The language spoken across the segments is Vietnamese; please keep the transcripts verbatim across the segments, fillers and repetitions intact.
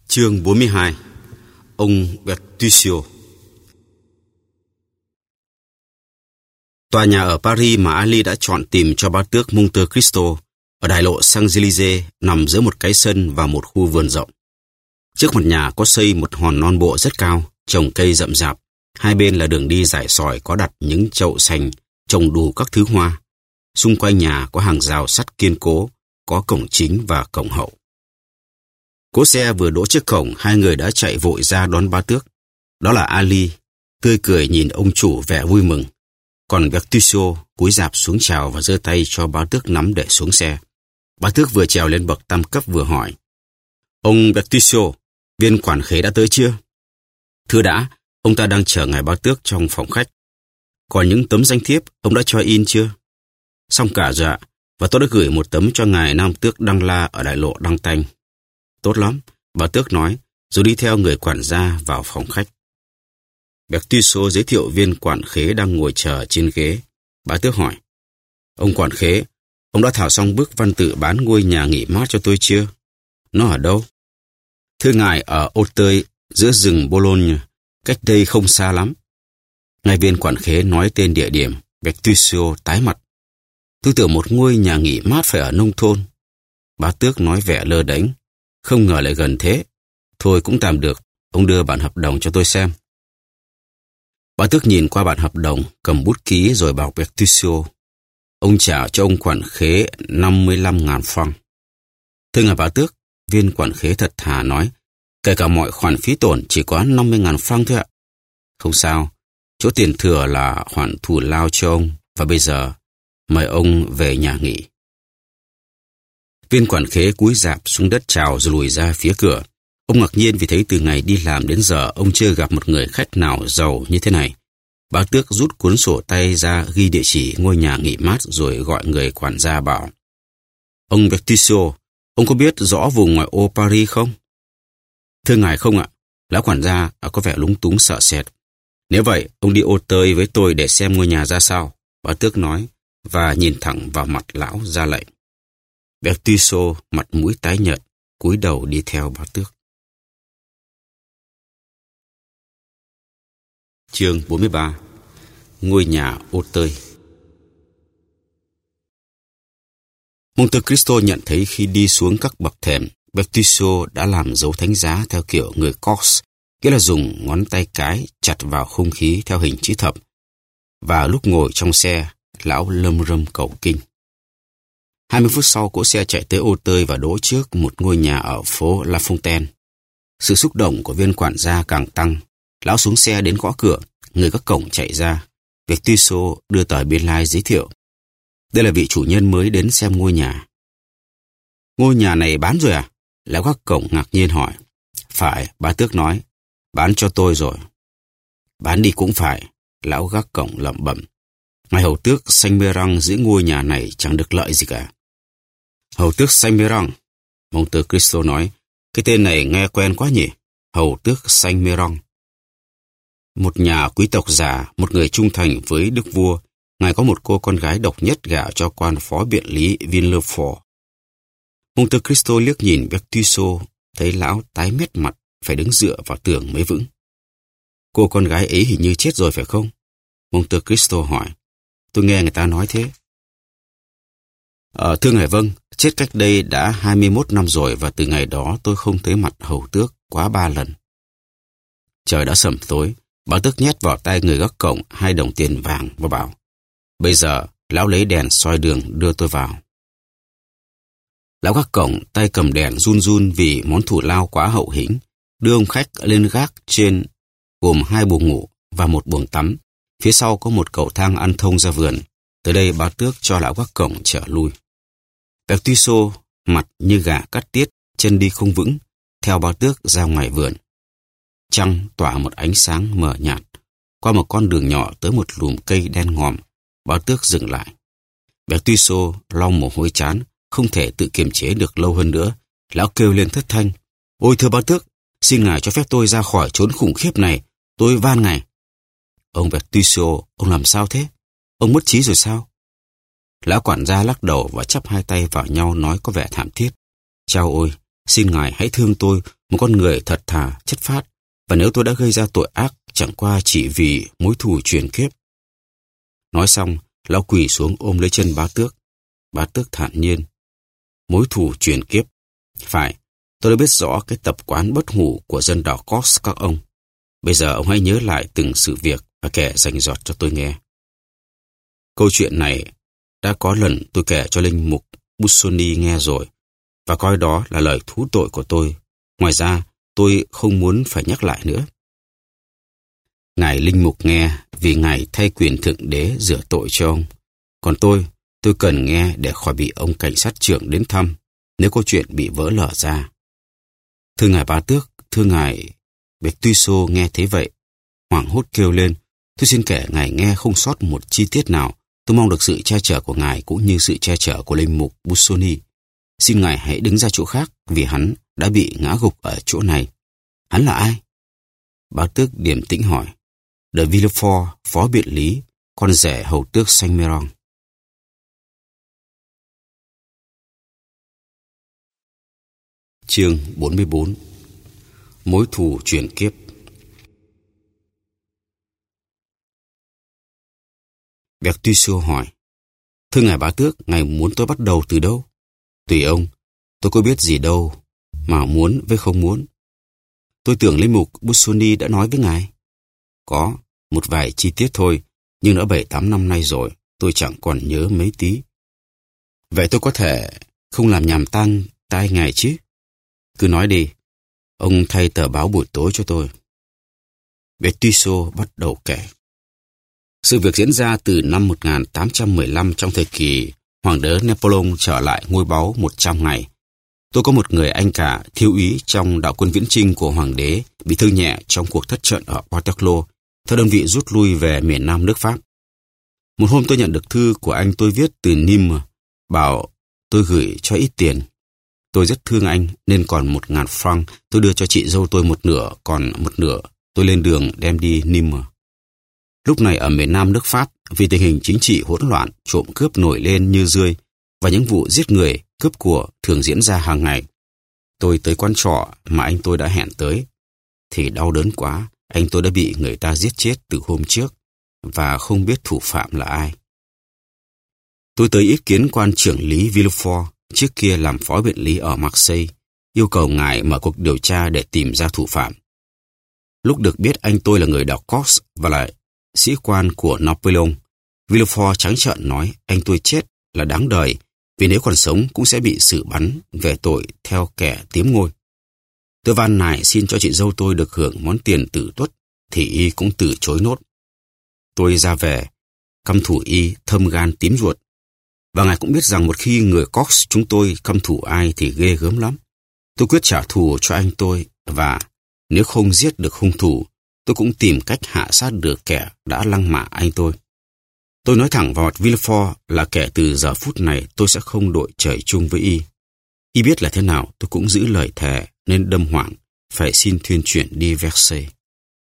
Chương bốn mươi hai. Ông Bertuccio. Tòa nhà ở Paris mà Ali đã chọn tìm cho bá tước Monte Cristo ở đại lộ Champs-Élysées nằm giữa một cái sân và một khu vườn rộng. Trước mặt nhà có xây một hòn non bộ rất cao, trồng cây rậm rạp. Hai bên là đường đi rải sỏi có đặt những chậu sành, trồng đủ các thứ hoa. Xung quanh nhà có hàng rào sắt kiên cố, có cổng chính và cổng hậu. Cỗ xe vừa đỗ trước cổng, hai người đã chạy vội ra đón bá tước. Đó là Ali, tươi cười nhìn ông chủ vẻ vui mừng. Còn Bertuccio cúi rạp xuống chào và giơ tay cho bá tước nắm để xuống xe. Bá tước vừa trèo lên bậc tam cấp vừa hỏi: "Ông Bertuccio, viên quản khế đã tới chưa?" "Thưa đã, ông ta đang chờ ngài bá tước trong phòng khách." "Còn những tấm danh thiếp ông đã cho in chưa?" "Xong cả rồi ạ, và tôi đã gửi một tấm cho ngài nam tước Đăng La ở đại lộ Đăng Tanh." "Tốt lắm," bá tước nói, rồi đi theo người quản gia vào phòng khách. Bertuccio giới thiệu viên quản khế đang ngồi chờ trên ghế. Bá tước hỏi: "Ông quản khế, ông đã thảo xong bức văn tự bán ngôi nhà nghỉ mát cho tôi chưa?" "Nó ở đâu?" "Thưa ngài, ở Auteuil, giữa rừng Boulogne, cách đây không xa lắm." Ngài viên quản khế nói tên địa điểm. Bertuccio tái mặt. "Tôi tưởng một ngôi nhà nghỉ mát phải ở nông thôn." Bá tước nói vẻ lơ đễnh: "Không ngờ lại gần thế. Thôi cũng tạm được, ông đưa bản hợp đồng cho tôi xem." Bá tước nhìn qua bản hợp đồng, cầm bút ký rồi bảo Bertuccio: "Ông trả cho ông quản khế năm mươi lăm ngàn franc." "Thưa ngài bá tước," viên quản khế thật thà nói, "kể cả mọi khoản phí tổn chỉ có năm mươi ngàn franc thôi ạ." "Không sao, chỗ tiền thừa là khoản thù lao cho ông, và bây giờ mời ông về nhà nghỉ." Viên quản khế cúi rạp xuống đất chào rồi lùi ra phía cửa. Ông ngạc nhiên vì thấy từ ngày đi làm đến giờ ông chưa gặp một người khách nào giàu như thế này. Bá tước rút cuốn sổ tay ra ghi địa chỉ ngôi nhà nghỉ mát rồi gọi người quản gia bảo: "Ông Bertuccio, ông có biết rõ vùng ngoại ô Paris không?" "Thưa ngài không ạ." Lão quản gia có vẻ lúng túng sợ sệt. "Nếu vậy, ông đi Auteuil với tôi để xem ngôi nhà ra sao," bá tước nói, và nhìn thẳng vào mặt lão ra lệnh. Bertuccio mặt mũi tái nhợt, cúi đầu đi theo bá tước. Chương bốn mươi ba. Ngôi nhà Auteuil. Monte Cristo nhận thấy khi đi xuống các bậc thềm, Bertuccio đã làm dấu thánh giá theo kiểu người Corse, nghĩa là dùng ngón tay cái chặt vào không khí theo hình chữ thập. Và lúc ngồi trong xe, lão lâm râm cầu kinh. Hai mươi phút sau, cỗ xe chạy tới Auteuil và đỗ trước một ngôi nhà ở phố La Fontaine. Sự xúc động của viên quản gia càng tăng. Lão xuống xe đến gõ cửa, người gác cổng chạy ra. Bertuccio đưa tờ biên lai giới thiệu: "Đây là vị chủ nhân mới đến xem ngôi nhà." "Ngôi nhà này bán rồi à?" Lão gác cổng ngạc nhiên hỏi. "Phải," bá tước nói, "bán cho tôi rồi." "Bán đi cũng phải," lão gác cổng lẩm bẩm. "Ngài hầu tước Saint-Méran giữ ngôi nhà này chẳng được lợi gì cả." "Hầu tước Saint-Méran," Monte Cristo nói, "cái tên này nghe quen quá nhỉ? Hầu tước Saint-Méran. Một nhà quý tộc già, một người trung thành với đức vua. Ngài có một cô con gái độc nhất gả cho quan phó biện lý Villefort." Monte Cristo liếc nhìn Bertuccio, thấy lão tái mét mặt, phải đứng dựa vào tường mới vững. "Cô con gái ấy hình như chết rồi phải không?" Monte Cristo hỏi. "Tôi nghe người ta nói thế." Ờ, thưa ngài vâng, chết cách đây đã hai mươi mốt năm rồi, và từ ngày đó tôi không thấy mặt hầu tước quá ba lần. Trời đã sẩm tối, bá tước nhét vào tay người gác cổng hai đồng tiền vàng và bảo: "Bây giờ lão lấy đèn soi đường đưa tôi vào." Lão gác cổng tay cầm đèn run run vì món thù lao quá hậu hĩnh, đưa ông khách lên gác trên, gồm hai buồng ngủ và một buồng tắm. Phía sau có một cầu thang ăn thông ra vườn. Tới đây bá tước cho lão gác cổng trở lui. Bertuccio mặt như gà cắt tiết, chân đi không vững, theo bá tước ra ngoài vườn. Trăng tỏa một ánh sáng mờ nhạt. Qua một con đường nhỏ tới một lùm cây đen ngòm, bá tước dừng lại. Bertuccio lau mồ hôi trán, không thể tự kiềm chế được lâu hơn nữa. Lão kêu lên thất thanh: "Ôi thưa bá tước, xin ngài cho phép tôi ra khỏi chốn khủng khiếp này, tôi van ngài." "Ông Bertuccio, ông làm sao thế? Ông mất trí rồi sao?" Lão quản gia lắc đầu và chắp hai tay vào nhau nói có vẻ thảm thiết: "Chao ôi, xin ngài hãy thương tôi, một con người thật thà, chất phác, và nếu tôi đã gây ra tội ác chẳng qua chỉ vì mối thù truyền kiếp. Nói xong, lão quỳ xuống ôm lấy chân bá tước. Bá tước thản nhiên. Mối thù truyền kiếp. Phải, tôi đã biết rõ cái tập quán bất hủ của dân đảo Corse các ông. Bây giờ ông hãy nhớ lại từng sự việc và kể rành rọt cho tôi nghe. Câu chuyện này đã có lần tôi kể cho linh mục Busoni nghe rồi, và coi đó là lời thú tội của tôi. Ngoài ra, tôi không muốn phải nhắc lại nữa. Ngài linh mục nghe vì ngài thay quyền thượng đế rửa tội cho ông. Còn tôi, tôi cần nghe để khỏi bị ông cảnh sát trưởng đến thăm nếu câu chuyện bị vỡ lở ra. Thưa ngài bá tước, thưa ngài... Bertuccio nghe thấy vậy, hoảng hốt kêu lên. Tôi xin kể ngài nghe không sót một chi tiết nào. Tôi mong được sự che chở của ngài cũng như sự che chở của linh mục Busoni. Xin ngài hãy đứng ra chỗ khác vì hắn đã bị ngã gục ở chỗ này. Hắn là ai? Bá tước điềm tĩnh hỏi. De Villefort, phó biện lý, con rể hầu tước Saint-Méran. Chương bốn mươi bốn. Mối thù chuyển kiếp. Bertuccio hỏi. Thưa ngài bá tước, ngài muốn tôi bắt đầu từ đâu? Tùy ông, tôi có biết gì đâu, mà muốn với không muốn. Tôi tưởng linh mục Busoni đã nói với ngài. Có, một vài chi tiết thôi, nhưng đã bảy tám năm nay rồi, tôi chẳng còn nhớ mấy tí. Vậy tôi có thể không làm nhàm tang tai ngài chứ? Cứ nói đi, ông thay tờ báo buổi tối cho tôi. Bertuccio bắt đầu kể. Sự việc diễn ra từ năm một nghìn tám trăm mười lăm trong thời kỳ Hoàng đế Napoleon trở lại ngôi báu một trăm ngày. Tôi có một người anh cả thiếu úy trong đạo quân viễn chinh của Hoàng đế bị thương nhẹ trong cuộc thất trận ở Waterloo, theo đơn vị rút lui về miền Nam nước Pháp. Một hôm tôi nhận được thư của anh tôi viết từ Nîmes, bảo tôi gửi cho ít tiền. Tôi rất thương anh nên còn một ngàn franc tôi đưa cho chị dâu tôi một nửa, còn một nửa tôi lên đường đem đi Nîmes. Lúc này ở miền Nam nước Pháp, vì tình hình chính trị hỗn loạn, trộm cướp nổi lên như dươi và những vụ giết người, cướp của thường diễn ra hàng ngày. Tôi tới quán trọ mà anh tôi đã hẹn tới, thì đau đớn quá, anh tôi đã bị người ta giết chết từ hôm trước và không biết thủ phạm là ai. Tôi tới ý kiến quan trưởng lý Villefort, trước kia làm phó biện lý ở Marseille, yêu cầu ngài mở cuộc điều tra để tìm ra thủ phạm. Lúc được biết anh tôi là người đảo Corse và là sĩ quan của Napoleon, Villefort trắng trợn nói anh tôi chết là đáng đời, vì nếu còn sống cũng sẽ bị xử bắn về tội theo kẻ tiếm ngôi. Tôi van nài xin cho chị dâu tôi được hưởng món tiền tử tuất, thì y cũng từ chối nốt. Tôi ra về, căm thù y thâm gan tím ruột. Và ngài cũng biết rằng một khi người Corse chúng tôi căm thù ai thì ghê gớm lắm. Tôi quyết trả thù cho anh tôi, và nếu không giết được hung thủ, tôi cũng tìm cách hạ sát được kẻ đã lăng mạ anh tôi. Tôi nói thẳng vào mặt Villefort là kể từ giờ phút này tôi sẽ không đội trời chung với y. Y biết là thế nào tôi cũng giữ lời thề nên đâm hoảng, phải xin thuyên chuyển đi Versailles.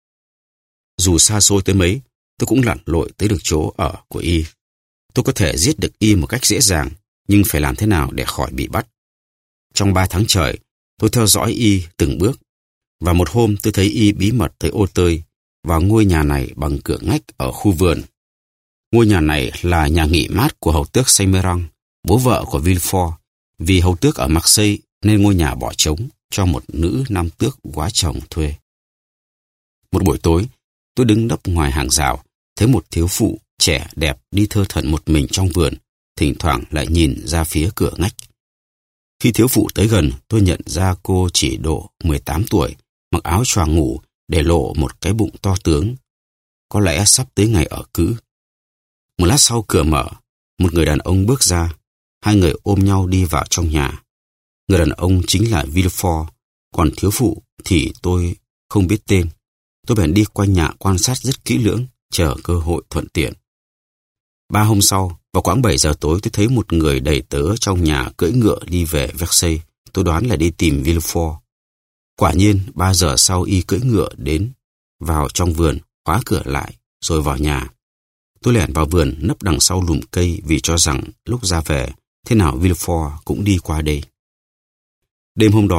Dù xa xôi tới mấy, tôi cũng lặn lội tới được chỗ ở của y. Tôi có thể giết được y một cách dễ dàng, nhưng phải làm thế nào để khỏi bị bắt. Trong ba tháng trời, tôi theo dõi y từng bước, và một hôm tôi thấy y bí mật tới ô tơi vào ngôi nhà này bằng cửa ngách ở khu vườn. Ngôi nhà này là nhà nghỉ mát của hầu tước Saint-Méran, bố vợ của Villefort. Vì hầu tước ở Marseille nên ngôi nhà bỏ trống cho một nữ nam tước góa chồng thuê. Một buổi tối, tôi đứng nấp ngoài hàng rào, thấy một thiếu phụ trẻ đẹp đi thơ thẩn một mình trong vườn, thỉnh thoảng lại nhìn ra phía cửa ngách. Khi thiếu phụ tới gần, tôi nhận ra cô chỉ độ mười tám tuổi, mặc áo choàng ngủ để lộ một cái bụng to tướng. Có lẽ sắp tới ngày ở cữ. Một lát sau cửa mở, một người đàn ông bước ra, hai người ôm nhau đi vào trong nhà. Người đàn ông chính là Villefort, còn thiếu phụ thì tôi không biết tên. Tôi bèn đi quanh nhà quan sát rất kỹ lưỡng, chờ cơ hội thuận tiện. Ba hôm sau, vào khoảng bảy giờ tối tôi thấy một người đầy tớ trong nhà cưỡi ngựa đi về Versailles. Tôi đoán là đi tìm Villefort. Quả nhiên, ba giờ sau y cưỡi ngựa đến, vào trong vườn, khóa cửa lại, rồi vào nhà. Tôi lẻn vào vườn nấp đằng sau lùm cây vì cho rằng lúc ra về, thế nào Villefort cũng đi qua đây. Đêm hôm đó,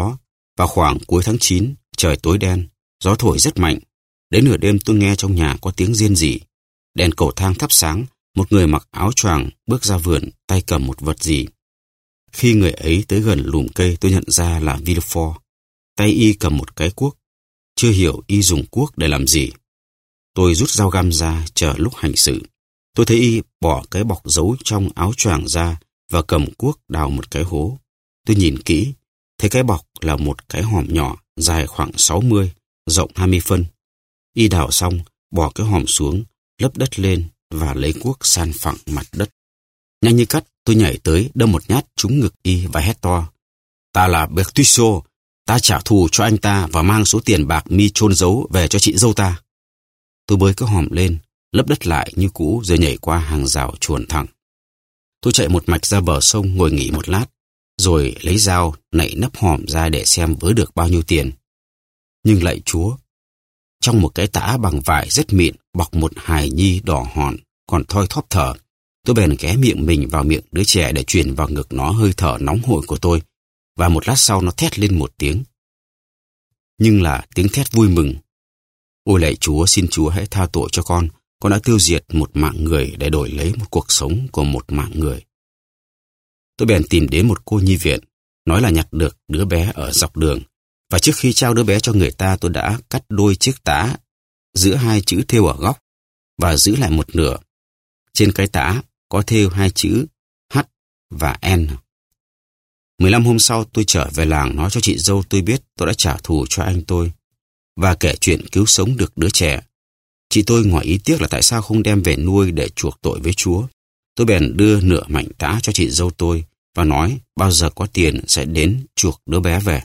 Vào khoảng cuối tháng chín, trời tối đen, gió thổi rất mạnh. Đến nửa đêm tôi nghe trong nhà có tiếng rên rỉ. Đèn cầu thang thắp sáng, một người mặc áo choàng bước ra vườn, tay cầm một vật gì. Khi người ấy tới gần lùm cây, tôi nhận ra là Villefort. Tay y cầm một cái cuốc. Chưa hiểu y dùng cuốc để làm gì. Tôi rút dao găm ra, chờ lúc hành sự. Tôi thấy y bỏ cái bọc giấu trong áo choàng ra và cầm cuốc đào một cái hố. Tôi nhìn kỹ, thấy cái bọc là một cái hòm nhỏ, dài khoảng sáu mươi, rộng hai mươi phân. Y đào xong, bỏ cái hòm xuống, lấp đất lên và lấy cuốc san phẳng mặt đất. Nhanh như cắt, tôi nhảy tới, đâm một nhát trúng ngực y và hét to. Ta là Bertuccio, ta trả thù cho anh ta và mang số tiền bạc mi chôn giấu về cho chị dâu ta. Tôi bới cái hòm lên, lấp đất lại như cũ rồi nhảy qua hàng rào chuồn thẳng. Tôi chạy một mạch ra bờ sông ngồi nghỉ một lát, rồi lấy dao nạy nắp hòm ra để xem vớ được bao nhiêu tiền. Nhưng lạy Chúa, trong một cái tã bằng vải rất mịn bọc một hài nhi đỏ hòn, còn thoi thóp thở. Tôi bèn ghé miệng mình vào miệng đứa trẻ để truyền vào ngực nó hơi thở nóng hổi của tôi, và một lát sau nó thét lên một tiếng. Nhưng là tiếng thét vui mừng. Ôi lạy Chúa, xin Chúa hãy tha tội cho con, con đã tiêu diệt một mạng người để đổi lấy một cuộc sống của một mạng người. Tôi bèn tìm đến một cô nhi viện, nói là nhặt được đứa bé ở dọc đường, và trước khi trao đứa bé cho người ta tôi đã cắt đôi chiếc tã giữa hai chữ thêu ở góc và giữ lại một nửa. Trên cái tã có thêu hai chữ H và N. mười lăm hôm sau tôi trở về làng nói cho chị dâu tôi biết tôi đã trả thù cho anh tôi và kể chuyện cứu sống được đứa trẻ. Chị tôi ngỏ ý tiếc là tại sao không đem về nuôi để chuộc tội với Chúa. Tôi bèn đưa nửa mảnh tã cho chị dâu tôi và nói bao giờ có tiền sẽ đến chuộc đứa bé về.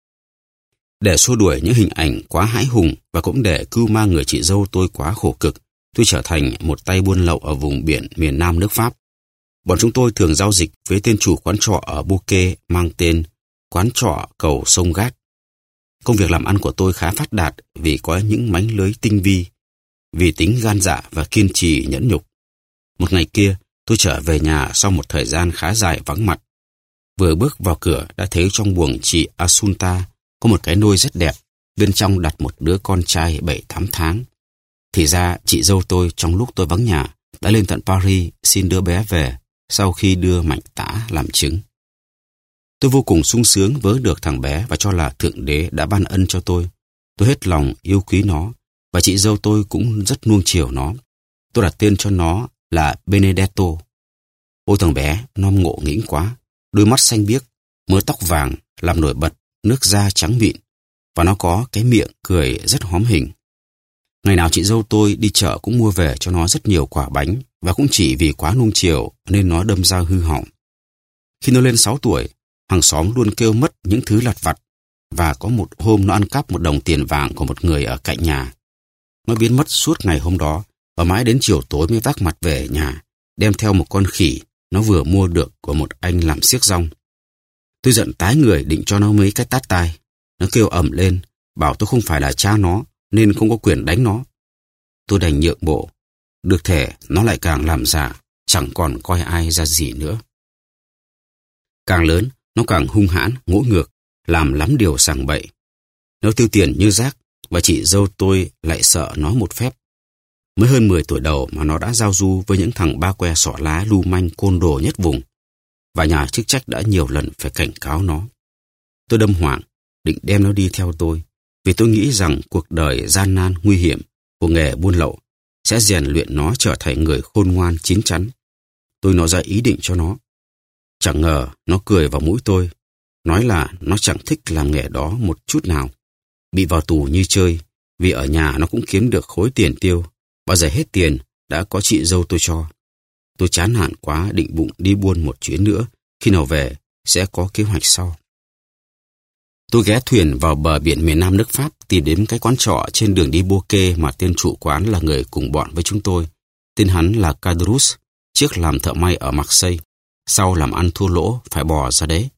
Để xua đuổi những hình ảnh quá hãi hùng và cũng để cưu mang người chị dâu tôi quá khổ cực, tôi trở thành một tay buôn lậu ở vùng biển miền Nam nước Pháp. Bọn chúng tôi thường giao dịch với tên chủ quán trọ ở Bouquet mang tên quán trọ cầu sông Gát. Công việc làm ăn của tôi khá phát đạt vì có những mánh lưới tinh vi, vì tính gan dạ và kiên trì nhẫn nhục. Một ngày kia, tôi trở về nhà sau một thời gian khá dài vắng mặt. Vừa bước vào cửa đã thấy trong buồng chị Assunta có một cái nôi rất đẹp, bên trong đặt một đứa con trai bảy tám tháng. Thì ra chị dâu tôi trong lúc tôi vắng nhà đã lên tận Paris xin đứa bé về sau khi đưa mảnh tã làm chứng. Tôi vô cùng sung sướng vớ được thằng bé và cho là Thượng Đế đã ban ân cho tôi. Tôi hết lòng yêu quý nó và chị dâu tôi cũng rất nuông chiều nó. Tôi đặt tên cho nó là Benedetto. Ôi thằng bé, nó ngộ nghĩnh quá, đôi mắt xanh biếc, mớ tóc vàng làm nổi bật, nước da trắng mịn và nó có cái miệng cười rất hóm hình. Ngày nào chị dâu tôi đi chợ cũng mua về cho nó rất nhiều quả bánh và cũng chỉ vì quá nuông chiều nên nó đâm ra hư hỏng. Khi nó lên sáu tuổi, hàng xóm luôn kêu mất những thứ lặt vặt và có một hôm nó ăn cắp một đồng tiền vàng của một người ở cạnh nhà. Nó biến mất suốt ngày hôm đó và mãi đến chiều tối mới vác mặt về nhà, đem theo một con khỉ nó vừa mua được của một anh làm xiếc rong. Tôi giận tái người định cho nó mấy cái tát tai. Nó kêu ầm lên, bảo tôi không phải là cha nó nên không có quyền đánh nó. Tôi đành nhượng bộ. Được thể nó lại càng làm giả, chẳng còn coi ai ra gì nữa. Càng lớn, nó càng hung hãn, ngỗ ngược, làm lắm điều sằng bậy. Nó tiêu tiền như rác và chị dâu tôi lại sợ nó một phép. Mới hơn mười tuổi đầu mà nó đã giao du với những thằng ba que sọ lá lưu manh côn đồ nhất vùng. Và nhà chức trách đã nhiều lần phải cảnh cáo nó. Tôi đâm hoảng, định đem nó đi theo tôi, vì tôi nghĩ rằng cuộc đời gian nan nguy hiểm của nghề buôn lậu sẽ rèn luyện nó trở thành người khôn ngoan chín chắn. Tôi nói ra ý định cho nó. Chẳng ngờ nó cười vào mũi tôi, nói là nó chẳng thích làm nghề đó một chút nào. Bị vào tù như chơi, vì ở nhà nó cũng kiếm được khối tiền tiêu, bao giờ hết tiền đã có chị dâu tôi cho. Tôi chán nản quá định bụng đi buôn một chuyến nữa, khi nào về sẽ có kế hoạch sau. Tôi ghé thuyền vào bờ biển miền Nam nước Pháp tìm đến cái quán trọ trên đường đi Bouquet mà tên chủ quán là người cùng bọn với chúng tôi. Tên hắn là Cadrus, trước làm thợ may ở Marseille, sau làm ăn thua lỗ phải bỏ ra đấy.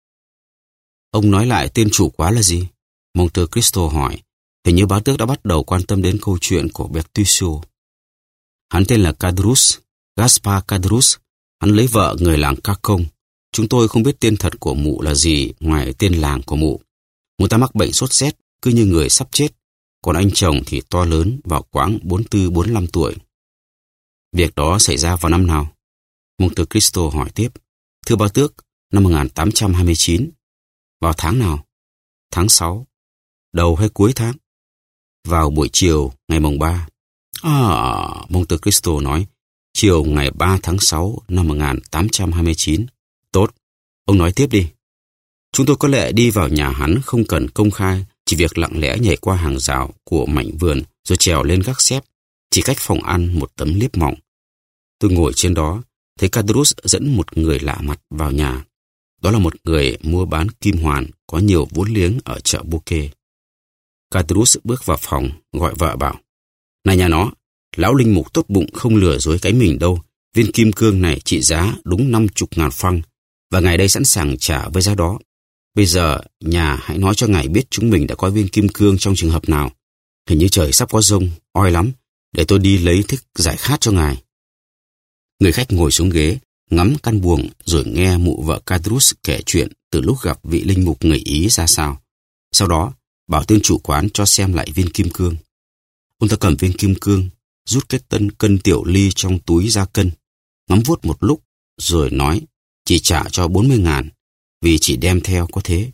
Ông nói lại tên chủ quán là gì? Monte Cristo hỏi. Hình như bá tước đã bắt đầu quan tâm đến câu chuyện của Bertuccio. Hắn tên là Cadrus, Gaspar Cadrus. Hắn lấy vợ người làng Cacon. Chúng tôi không biết tên thật của mụ là gì ngoài tên làng của mụ. Mụ ta mắc bệnh sốt rét, cứ như người sắp chết, còn anh chồng thì to lớn, vào quãng bốn mươi tư bốn mươi lăm tuổi. Việc đó xảy ra vào năm nào? Monte Cristo hỏi tiếp. Thưa bá tước, năm một nghìn tám trăm hai mươi chín. Vào tháng nào? Tháng sáu. Đầu hay cuối tháng? Vào buổi chiều ngày mùng ba. À, Monte Cristo nói, chiều ngày ba tháng sáu năm một nghìn tám trăm hai mươi chín. Tốt, ông nói tiếp đi. Chúng tôi có lẽ đi vào nhà hắn không cần công khai, chỉ việc lặng lẽ nhảy qua hàng rào của mảnh vườn rồi trèo lên gác xếp, chỉ cách phòng ăn một tấm liếp mỏng. Tôi ngồi trên đó, thấy Cadrus dẫn một người lạ mặt vào nhà. Đó là một người mua bán kim hoàn có nhiều vốn liếng ở chợ Bouquet. Cadrus bước vào phòng, gọi vợ bảo, này nhà nó, lão linh mục tốt bụng không lừa dối cái mình đâu. Viên kim cương này trị giá đúng năm chục ngàn franc, và ngài đây sẵn sàng trả với giá đó. Bây giờ, nhà hãy nói cho ngài biết chúng mình đã có viên kim cương trong trường hợp nào. Hình như trời sắp có giông, oi lắm, để tôi đi lấy thức giải khát cho ngài. Người khách ngồi xuống ghế, ngắm căn buồng rồi nghe mụ vợ Cadrus kể chuyện từ lúc gặp vị linh mục người Ý ra sao. Sau đó, bảo tên chủ quán cho xem lại viên kim cương. Ông ta cầm viên kim cương, rút cái tân cân tiểu ly trong túi ra cân, ngắm vuốt một lúc, rồi nói chỉ trả cho bốn mươi ngàn, vì chỉ đem theo có thế.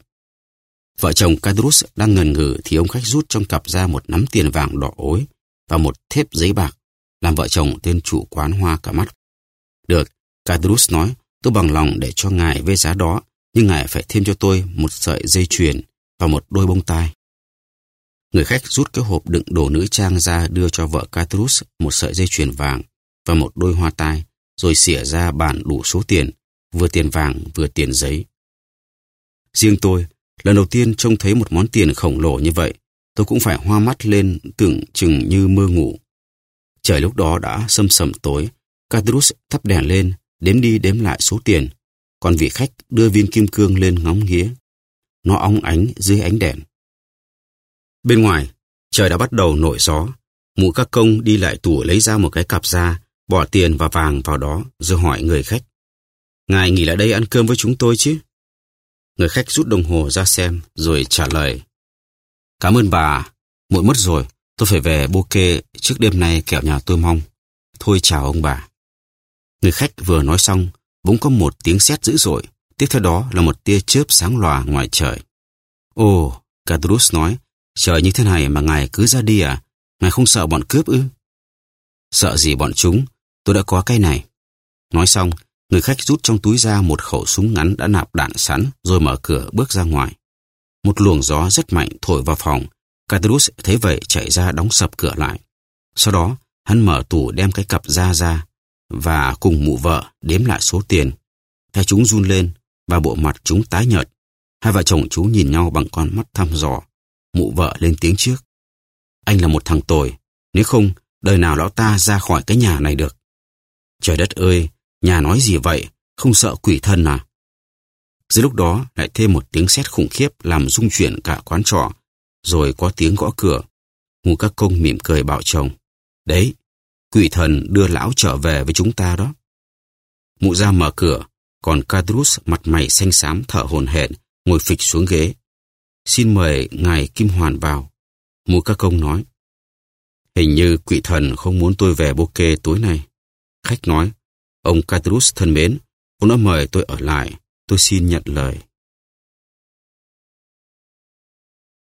Vợ chồng Cadrus đang ngần ngừ thì ông khách rút trong cặp ra một nắm tiền vàng đỏ ối và một thép giấy bạc, làm vợ chồng tên chủ quán hoa cả mắt. Được, Cadrus nói, tôi bằng lòng để cho ngài với giá đó, nhưng ngài phải thêm cho tôi một sợi dây chuyền và một đôi bông tai. Người khách rút cái hộp đựng đồ nữ trang ra đưa cho vợ Cadrus một sợi dây chuyền vàng và một đôi hoa tai, rồi xỉa ra bản đủ số tiền, vừa tiền vàng vừa tiền giấy. Riêng tôi, lần đầu tiên trông thấy một món tiền khổng lồ như vậy, tôi cũng phải hoa mắt lên tưởng chừng như mơ ngủ. Trời lúc đó đã sâm sẩm tối, Cadrus thắp đèn lên, đếm đi đếm lại số tiền, còn vị khách đưa viên kim cương lên ngóng nghía. Nó óng ánh dưới ánh đèn. Bên ngoài, trời đã bắt đầu nổi gió. Mụ các công đi lại tủ lấy ra một cái cặp da, bỏ tiền và vàng vào đó, rồi hỏi người khách. Ngài nghỉ lại đây ăn cơm với chúng tôi chứ? Người khách rút đồng hồ ra xem, rồi trả lời. Cảm ơn bà, muộn mất rồi, tôi phải về Bouquet trước đêm nay kẻo nhà tôi mong. Thôi chào ông bà. Người khách vừa nói xong, bỗng có một tiếng sét dữ dội, tiếp theo đó là một tia chớp sáng lòa ngoài trời. Ồ, Cadrus nói, trời như thế này mà ngài cứ ra đi à? Ngài không sợ bọn cướp ư? Sợ gì bọn chúng, tôi đã có cái này. Nói xong, người khách rút trong túi ra một khẩu súng ngắn đã nạp đạn sẵn, rồi mở cửa bước ra ngoài. Một luồng gió rất mạnh thổi vào phòng. Cadrus thấy vậy chạy ra đóng sập cửa lại. Sau đó, hắn mở tủ đem cái cặp da ra và cùng mụ vợ đếm lại số tiền. Hai chúng run lên và bộ mặt chúng tái nhợt. Hai vợ chồng chú nhìn nhau bằng con mắt thăm dò. Mụ vợ lên tiếng trước. Anh là một thằng tồi, nếu không đời nào lão ta ra khỏi cái nhà này được. Trời đất ơi, nhà nói gì vậy, không sợ quỷ thần à? Dưới lúc đó lại thêm một tiếng sét khủng khiếp làm rung chuyển cả quán trọ, rồi có tiếng gõ cửa. Mụ các công mỉm cười bảo chồng. Đấy, quỷ thần đưa lão trở về với chúng ta đó. Mụ ra mở cửa, còn Cadrus mặt mày xanh xám thở hổn hển ngồi phịch xuống ghế. Xin mời ngài Kim Hoàn vào. Mụ các công nói. Hình như quỷ thần không muốn tôi về Bouquet tối nay. Khách nói. Ông Cadrus thân mến, ông đã mời tôi ở lại, tôi xin nhận lời.